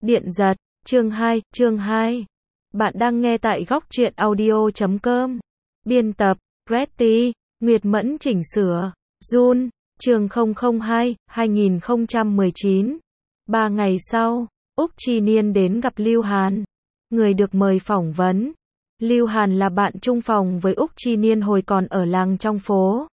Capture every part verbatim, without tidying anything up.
Điện giật, chương hai, chương hai. Bạn đang nghe tại góc truyện audio chấm com. Biên tập, Pretty, Nguyệt Mẫn chỉnh sửa, Jun, chương không không hai, hai nghìn không trăm mười chín. Ba ngày sau, Úc Chi Niên đến gặp Lưu Hàn. Người được mời phỏng vấn. Lưu Hàn là bạn chung phòng với Úc Chi Niên hồi còn ở làng trong phố.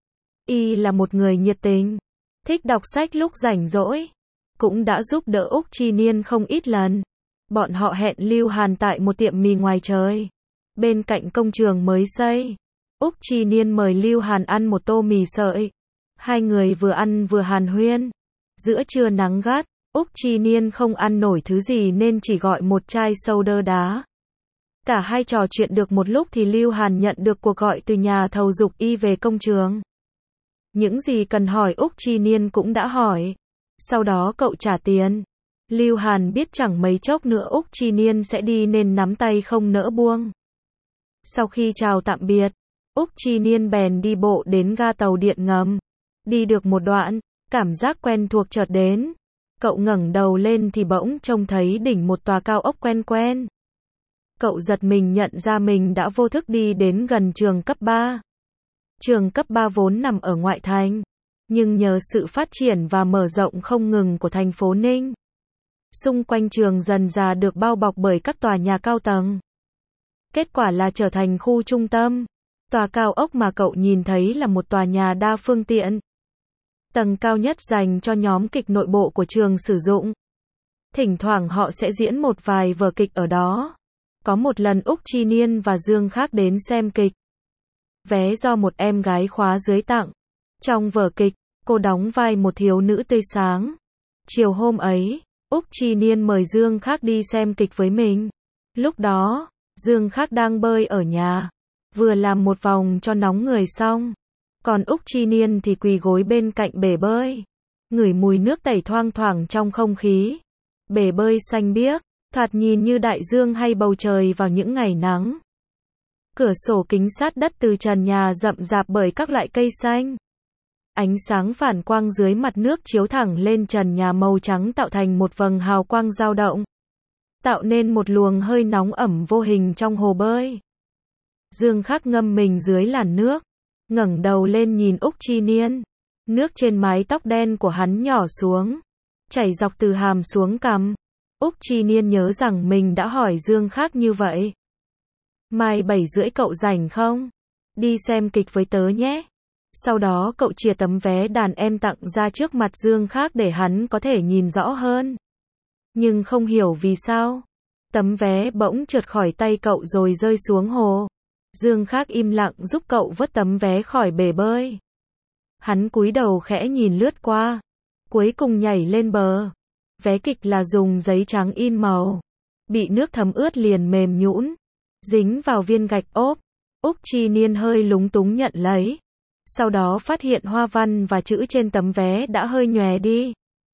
Y là một người nhiệt tình, thích đọc sách lúc rảnh rỗi, cũng đã giúp đỡ Úc Chi Niên không ít lần. Bọn họ hẹn Lưu Hàn tại một tiệm mì ngoài trời, bên cạnh công trường mới xây. Úc Chi Niên mời Lưu Hàn ăn một tô mì sợi. Hai người vừa ăn vừa hàn huyên. Giữa trưa nắng gắt, Úc Chi Niên không ăn nổi thứ gì nên chỉ gọi một chai soda đá. Cả hai trò chuyện được một lúc thì Lưu Hàn nhận được cuộc gọi từ nhà thầu giục y về công trường. Những gì cần hỏi Úc Chi Niên cũng đã hỏi. Sau đó cậu trả tiền. Lưu Hàn biết chẳng mấy chốc nữa Úc Chi Niên sẽ đi nên nắm tay không nỡ buông. Sau khi chào tạm biệt, Úc Chi Niên bèn đi bộ đến ga tàu điện ngầm. Đi được một đoạn, cảm giác quen thuộc chợt đến. Cậu ngẩng đầu lên thì bỗng trông thấy đỉnh một tòa cao ốc quen quen. Cậu giật mình nhận ra mình đã vô thức đi đến gần trường cấp ba. Trường cấp ba vốn nằm ở ngoại thành, nhưng nhờ sự phát triển và mở rộng không ngừng của thành phố Ninh, xung quanh trường dần dà được bao bọc bởi các tòa nhà cao tầng. Kết quả là trở thành khu trung tâm. Tòa cao ốc mà cậu nhìn thấy là một tòa nhà đa phương tiện. Tầng cao nhất dành cho nhóm kịch nội bộ của trường sử dụng. Thỉnh thoảng họ sẽ diễn một vài vở kịch ở đó. Có một lần Úc Chi Niên và Dương Khác đến xem kịch. Vé do một em gái khóa dưới tặng. Trong vở kịch, cô đóng vai một thiếu nữ tươi sáng. Chiều hôm ấy, Úc Chi Niên mời Dương Khác đi xem kịch với mình. Lúc đó, Dương Khác đang bơi ở nhà, vừa làm một vòng cho nóng người xong. Còn Úc Chi Niên thì quỳ gối bên cạnh bể bơi, ngửi mùi nước tẩy thoang thoảng trong không khí. Bể bơi xanh biếc, thoạt nhìn như đại dương hay bầu trời vào những ngày nắng. Cửa sổ kính sát đất từ trần nhà rậm rạp bởi các loại cây xanh. Ánh sáng phản quang dưới mặt nước chiếu thẳng lên trần nhà màu trắng tạo thành một vầng hào quang dao động, tạo nên một luồng hơi nóng ẩm vô hình trong hồ bơi. Dương Khác ngâm mình dưới làn nước, ngẩng đầu lên nhìn Úc Chi Niên. Nước trên mái tóc đen của hắn nhỏ xuống, chảy dọc từ hàm xuống cằm. Úc Chi Niên nhớ rằng mình đã hỏi Dương Khác như vậy. Mai bảy rưỡi cậu rảnh không? Đi xem kịch với tớ nhé. Sau đó cậu chìa tấm vé đàn em tặng ra trước mặt Dương Khác để hắn có thể nhìn rõ hơn. Nhưng không hiểu vì sao, tấm vé bỗng trượt khỏi tay cậu rồi rơi xuống hồ. Dương Khác im lặng giúp cậu vớt tấm vé khỏi bể bơi. Hắn cúi đầu khẽ nhìn lướt qua, cuối cùng nhảy lên bờ. Vé kịch là dùng giấy trắng in màu, bị nước thấm ướt liền mềm nhũn, dính vào viên gạch ốp. Úc Chi Niên hơi lúng túng nhận lấy. Sau đó phát hiện hoa văn và chữ trên tấm vé đã hơi nhòe đi.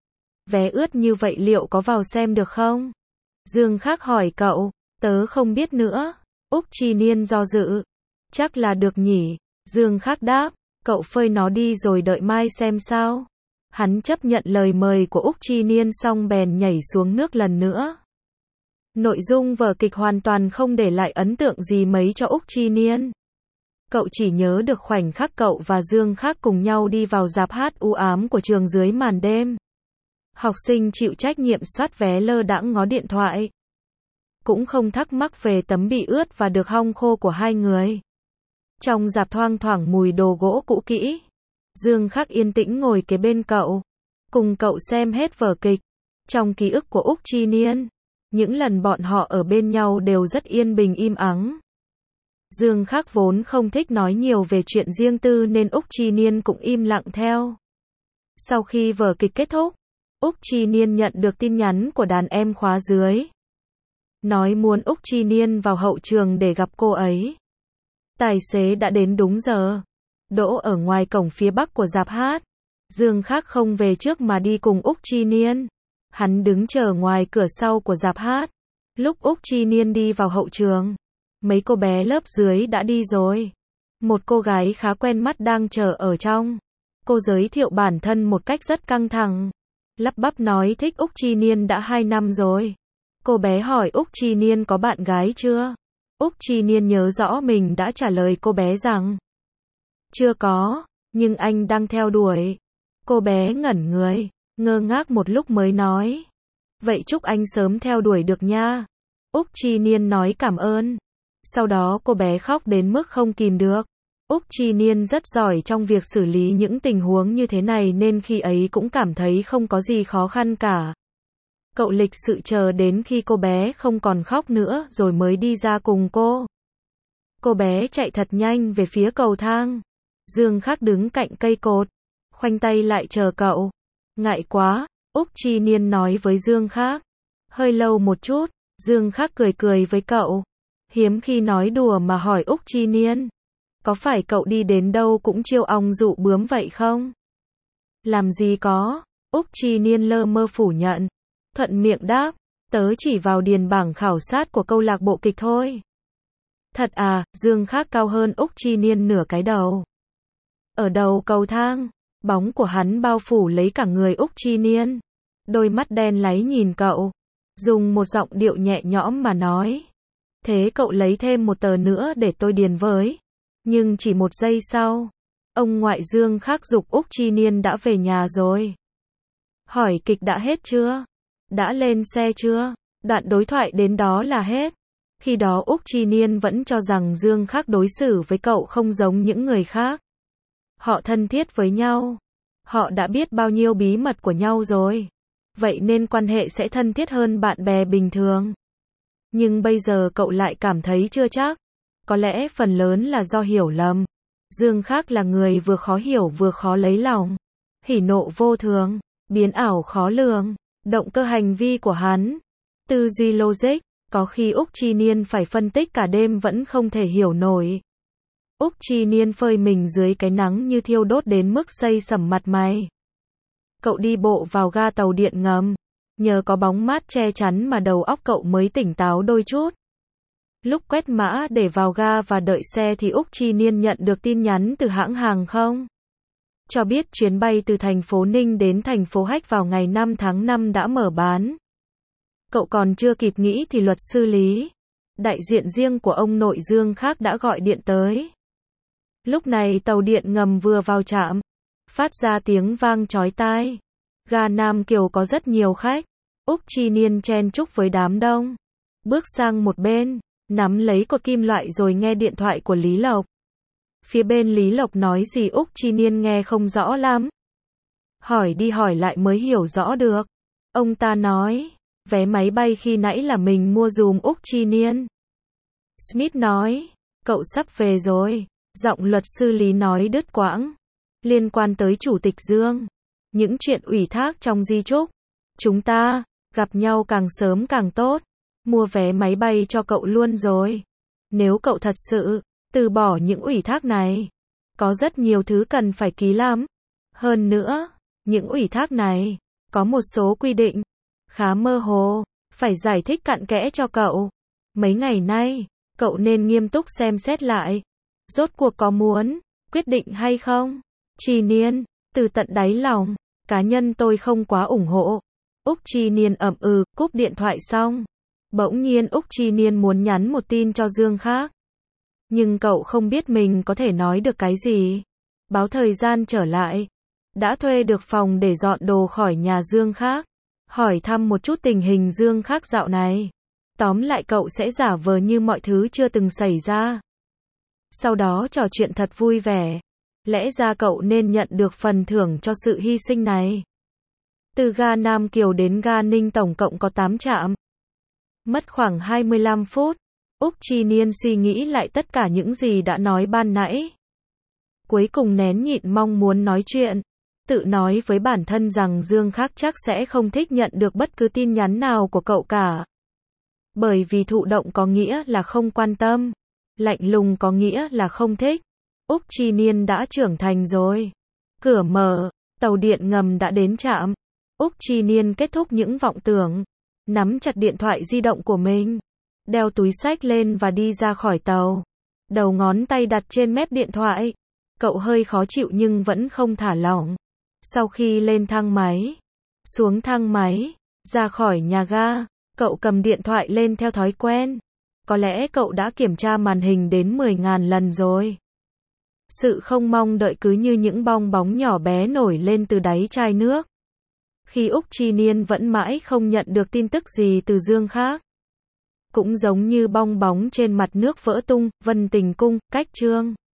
Vé ướt như vậy liệu có vào xem được không? Dương Khác hỏi cậu. Tớ không biết nữa. Úc Chi Niên do dự. Chắc là được nhỉ. Dương Khác đáp. Cậu phơi nó đi rồi đợi mai xem sao. Hắn chấp nhận lời mời của Úc Chi Niên xong bèn nhảy xuống nước lần nữa. Nội dung vở kịch hoàn toàn không để lại ấn tượng gì mấy cho Úc Chi Niên. Cậu chỉ nhớ được khoảnh khắc cậu và Dương Khác cùng nhau đi vào rạp hát u ám của trường dưới màn đêm. Học sinh chịu trách nhiệm soát vé lơ đãng ngó điện thoại. Cũng không thắc mắc về tấm bị ướt và được hong khô của hai người. Trong rạp thoang thoảng mùi đồ gỗ cũ kỹ. Dương Khác yên tĩnh ngồi kế bên cậu, cùng cậu xem hết vở kịch. Trong ký ức của Úc Chi Niên, những lần bọn họ ở bên nhau đều rất yên bình im ắng. Dương Khác vốn không thích nói nhiều về chuyện riêng tư nên Úc Chi Niên cũng im lặng theo. Sau khi vở kịch kết thúc, Úc Chi Niên nhận được tin nhắn của đàn em khóa dưới. Nói muốn Úc Chi Niên vào hậu trường để gặp cô ấy. Tài xế đã đến đúng giờ, đỗ ở ngoài cổng phía bắc của rạp hát. Dương Khác không về trước mà đi cùng Úc Chi Niên. Hắn đứng chờ ngoài cửa sau của rạp hát. Lúc Úc Chi Niên đi vào hậu trường, mấy cô bé lớp dưới đã đi rồi. Một cô gái khá quen mắt đang chờ ở trong. Cô giới thiệu bản thân một cách rất căng thẳng. lắp bắp nói thích Úc Chi Niên đã hai năm rồi. Cô bé hỏi Úc Chi Niên có bạn gái chưa? Úc Chi Niên nhớ rõ mình đã trả lời cô bé rằng chưa có, nhưng anh đang theo đuổi. Cô bé ngẩn người, ngơ ngác một lúc mới nói. Vậy chúc anh sớm theo đuổi được nha. Úc Chi Niên nói cảm ơn. Sau đó cô bé khóc đến mức không kìm được. Úc Chi Niên rất giỏi trong việc xử lý những tình huống như thế này nên khi ấy cũng cảm thấy không có gì khó khăn cả. Cậu lịch sự chờ đến khi cô bé không còn khóc nữa rồi mới đi ra cùng cô. Cô bé chạy thật nhanh về phía cầu thang. Dương Khắc đứng cạnh cây cột, khoanh tay lại chờ cậu. Ngại quá, Úc Chi Niên nói với Dương Khắc. Hơi lâu một chút, Dương Khắc cười cười với cậu. Hiếm khi nói đùa mà hỏi Úc Chi Niên. Có phải cậu đi đến đâu cũng chiêu ong dụ bướm vậy không? Làm gì có, Úc Chi Niên lơ mơ phủ nhận. Thuận miệng đáp, tớ chỉ vào điền bảng khảo sát của câu lạc bộ kịch thôi. Thật à, Dương Khắc cao hơn Úc Chi Niên nửa cái đầu. Ở đầu cầu thang, bóng của hắn bao phủ lấy cả người Úc Chi Niên. Đôi mắt đen láy nhìn cậu, dùng một giọng điệu nhẹ nhõm mà nói. Thế cậu lấy thêm một tờ nữa để tôi điền với. Nhưng chỉ một giây sau, ông ngoại Dương Khắc giục Úc Chi Niên đã về nhà rồi. Hỏi kịch đã hết chưa? Đã lên xe chưa? Đoạn đối thoại đến đó là hết. Khi đó Úc Chi Niên vẫn cho rằng Dương Khắc đối xử với cậu không giống những người khác. Họ thân thiết với nhau. Họ đã biết bao nhiêu bí mật của nhau rồi. Vậy nên quan hệ sẽ thân thiết hơn bạn bè bình thường. Nhưng bây giờ cậu lại cảm thấy chưa chắc. Có lẽ phần lớn là do hiểu lầm. Dương Khắc là người vừa khó hiểu vừa khó lấy lòng. Hỉ nộ vô thường, biến ảo khó lường, động cơ hành vi của hắn. Tư duy logic, có khi Úc Chi Niên phải phân tích cả đêm vẫn không thể hiểu nổi. Úc Chi Niên phơi mình dưới cái nắng như thiêu đốt đến mức xây sẩm mặt mày. Cậu đi bộ vào ga tàu điện ngầm. Nhờ có bóng mát che chắn mà đầu óc cậu mới tỉnh táo đôi chút. Lúc quét mã để vào ga và đợi xe thì Úc Chi Niên nhận được tin nhắn từ hãng hàng không. Cho biết chuyến bay từ thành phố Ninh đến thành phố Hách vào ngày năm tháng năm đã mở bán. Cậu còn chưa kịp nghĩ thì luật sư Lý, đại diện riêng của ông nội Dương Khắc đã gọi điện tới. Lúc này tàu điện ngầm vừa vào trạm, phát ra tiếng vang chói tai. Ga Nam Kiều có rất nhiều khách. Úc Chi Niên chen chúc với đám đông. Bước sang một bên, nắm lấy cột kim loại rồi nghe điện thoại của Lý Lộc. Phía bên Lý Lộc nói gì Úc Chi Niên nghe không rõ lắm. Hỏi đi hỏi lại mới hiểu rõ được. Ông ta nói, vé máy bay khi nãy là mình mua dùm Úc Chi Niên. Smith nói, cậu sắp về rồi. Giọng luật sư Lý nói đứt quãng. Liên quan tới Chủ tịch Dương. Những chuyện ủy thác trong di chúc. Chúng ta, gặp nhau càng sớm càng tốt. Mua vé máy bay cho cậu luôn rồi. Nếu cậu thật sự từ bỏ những ủy thác này, có rất nhiều thứ cần phải ký lắm. Hơn nữa, những ủy thác này có một số quy định khá mơ hồ, phải giải thích cặn kẽ cho cậu. Mấy ngày nay, cậu nên nghiêm túc xem xét lại. Rốt cuộc có muốn quyết định hay không? Chi Niên, từ tận đáy lòng, cá nhân tôi không quá ủng hộ. Úc Chi Niên ậm ừ, cúp điện thoại xong. Bỗng nhiên Úc Chi Niên muốn nhắn một tin cho Dương Khắc. Nhưng cậu không biết mình có thể nói được cái gì. Báo thời gian trở lại. Đã thuê được phòng để dọn đồ khỏi nhà Dương Khắc. Hỏi thăm một chút tình hình Dương Khắc dạo này. Tóm lại cậu sẽ giả vờ như mọi thứ chưa từng xảy ra. Sau đó trò chuyện thật vui vẻ. Lẽ ra cậu nên nhận được phần thưởng cho sự hy sinh này. Từ ga Nam Kiều đến ga Ninh tổng cộng có tám trạm. Mất khoảng hai mươi lăm phút. Úc Chi Niên suy nghĩ lại tất cả những gì đã nói ban nãy. Cuối cùng nén nhịn mong muốn nói chuyện. Tự nói với bản thân rằng Dương Khắc chắc sẽ không thích nhận được bất cứ tin nhắn nào của cậu cả. Bởi vì thụ động có nghĩa là không quan tâm. Lạnh lùng có nghĩa là không thích. Úc Chi Niên đã trưởng thành rồi. Cửa mở, tàu điện ngầm đã đến trạm. Úc Chi Niên kết thúc những vọng tưởng. Nắm chặt điện thoại di động của mình. Đeo túi xách lên và đi ra khỏi tàu. Đầu ngón tay đặt trên mép điện thoại. Cậu hơi khó chịu nhưng vẫn không thả lỏng. Sau khi lên thang máy, xuống thang máy, ra khỏi nhà ga, cậu cầm điện thoại lên theo thói quen. Có lẽ cậu đã kiểm tra màn hình đến mười ngàn lần rồi. Sự không mong đợi cứ như những bong bóng nhỏ bé nổi lên từ đáy chai nước. Khi Úc Chi Niên vẫn mãi không nhận được tin tức gì từ Dương khác. Cũng giống như bong bóng trên mặt nước vỡ tung, Vân Tình Cung, cách Trương